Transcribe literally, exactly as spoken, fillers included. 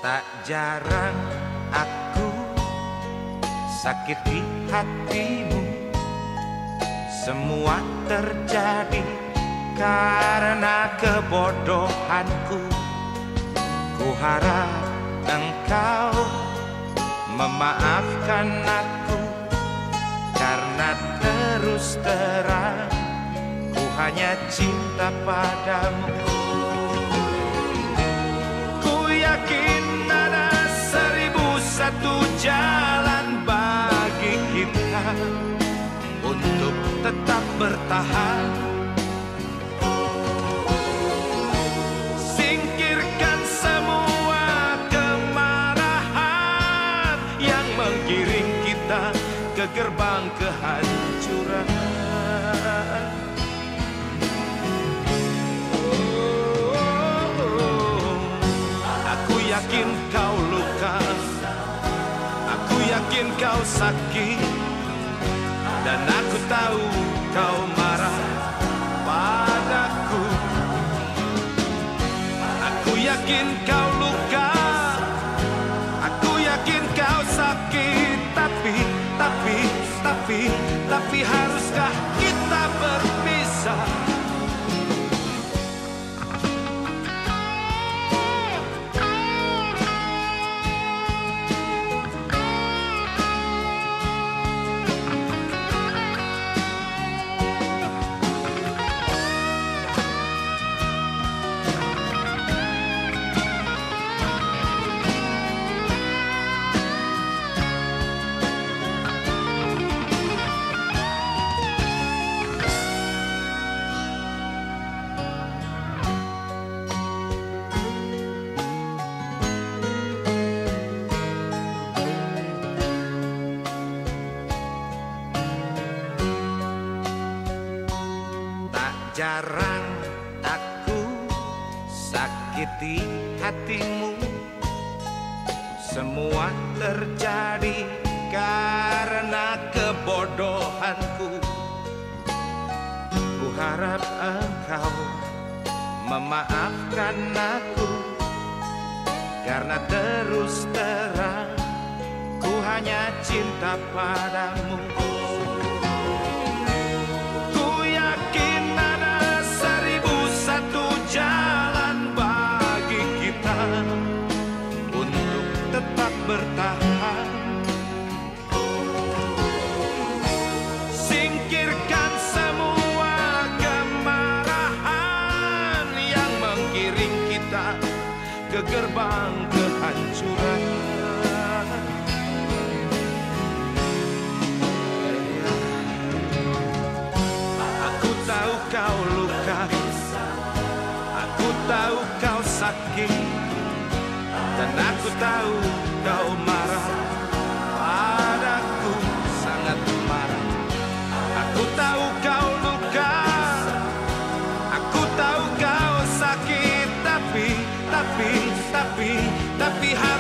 Tak jarang aku sakiti hatimu. Semua terjadi karena kebodohanku. Ku harap engkau memaafkan aku, karena terus terang ku hanya cinta padamu. Ku yakin ada seribu satu jalan bagi kita untuk tetap bertahan. Singkirkan semua kemarahan yang menggiring kita ke gerbang kehancuran. Aku yakin kau luka, aku yakin kau sakit, dan aku tahu kau marah padaku. Aku yakin kau luka, aku yakin kau sakit, tapi, tapi, tapi, tapi haruskah kita berpisah? Jarang aku sakiti hatimu. Semua terjadi karena kebodohanku. Ku harap engkau memaafkan aku, karena terus terang ku hanya cinta padamu. Bertahan, singkirkan semua kemarahan yang menggiring kita ke gerbang kehancuran. Aku tahu kau luka, aku tahu kau sakit, dan aku tahu kau marah padaku, sangat marah. Aku tahu kau luka, aku tahu kau sakit, tapi, tapi, tapi, tapi